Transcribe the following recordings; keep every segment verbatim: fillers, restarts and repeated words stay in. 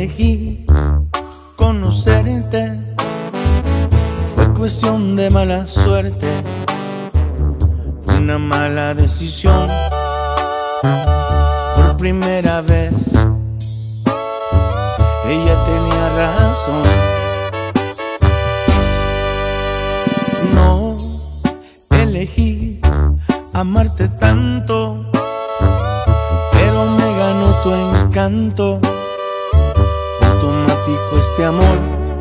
elegí conocerte, fue cuestión de mala suerte, fue una mala decisión. Por primera vez ella tenía razón. No elegí amarte tanto, pero me ganó tu encanto. Fue automático este amor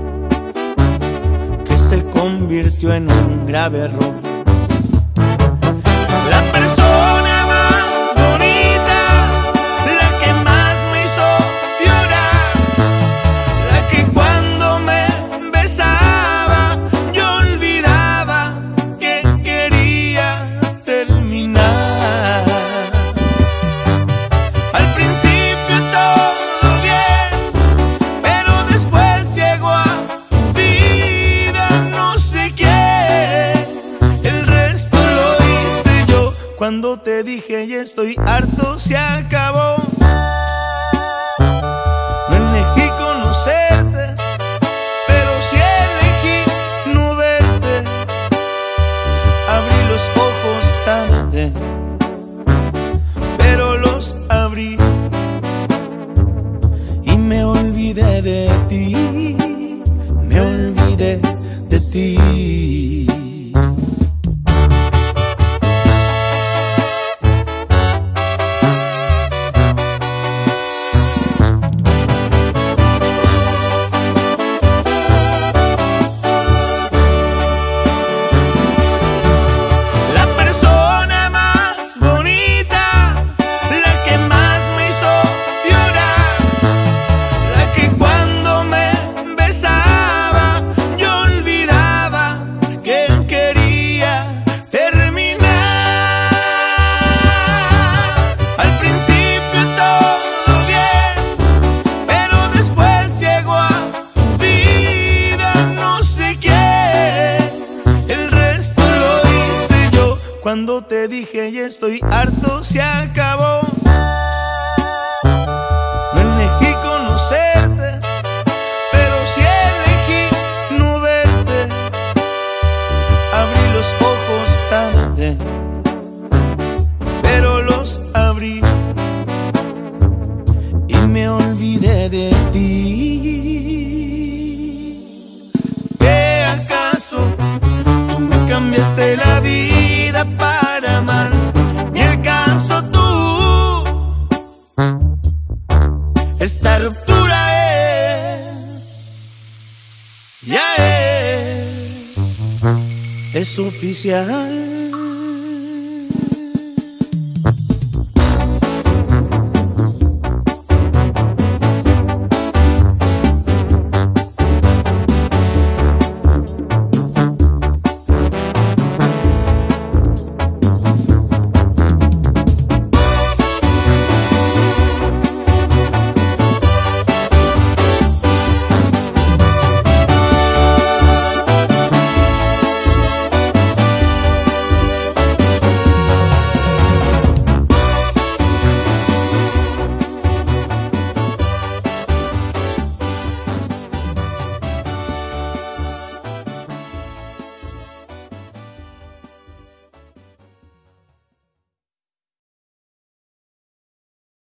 que se convirtió en un grave error. La persona más bonita, la que más me hizo llorar, la que cuando me besaba yo olvidaba que quería terminar. Al principio todo bien, pero después llegó a tu vida no sé quién. El resto lo hice yo. Cuando te dije ya estoy harto, se acabó. No elegí conocerte, pero sí elegí no verte. Abrí los ojos tarde, pero los abrí y me olvidé de ti, me olvidé de ti. La persona más bonita, la que más me hizo llorar, la que cuando me besaba yo olvidaba que quería terminar. Al principio todo bien, pero después llegó a tu vida no sé quién. El resto lo hice yo. Cuando te dije ya estoy harto, se acabó. No elegí conocerte, pero sí elegí no verte. Abrí los ojos tarde, pero los abrí y me olvidé de ti. ¿Qué acaso tú me cambiaste la vida para amar? Ni acaso tú. Esta ruptura es, ya es, es oficial.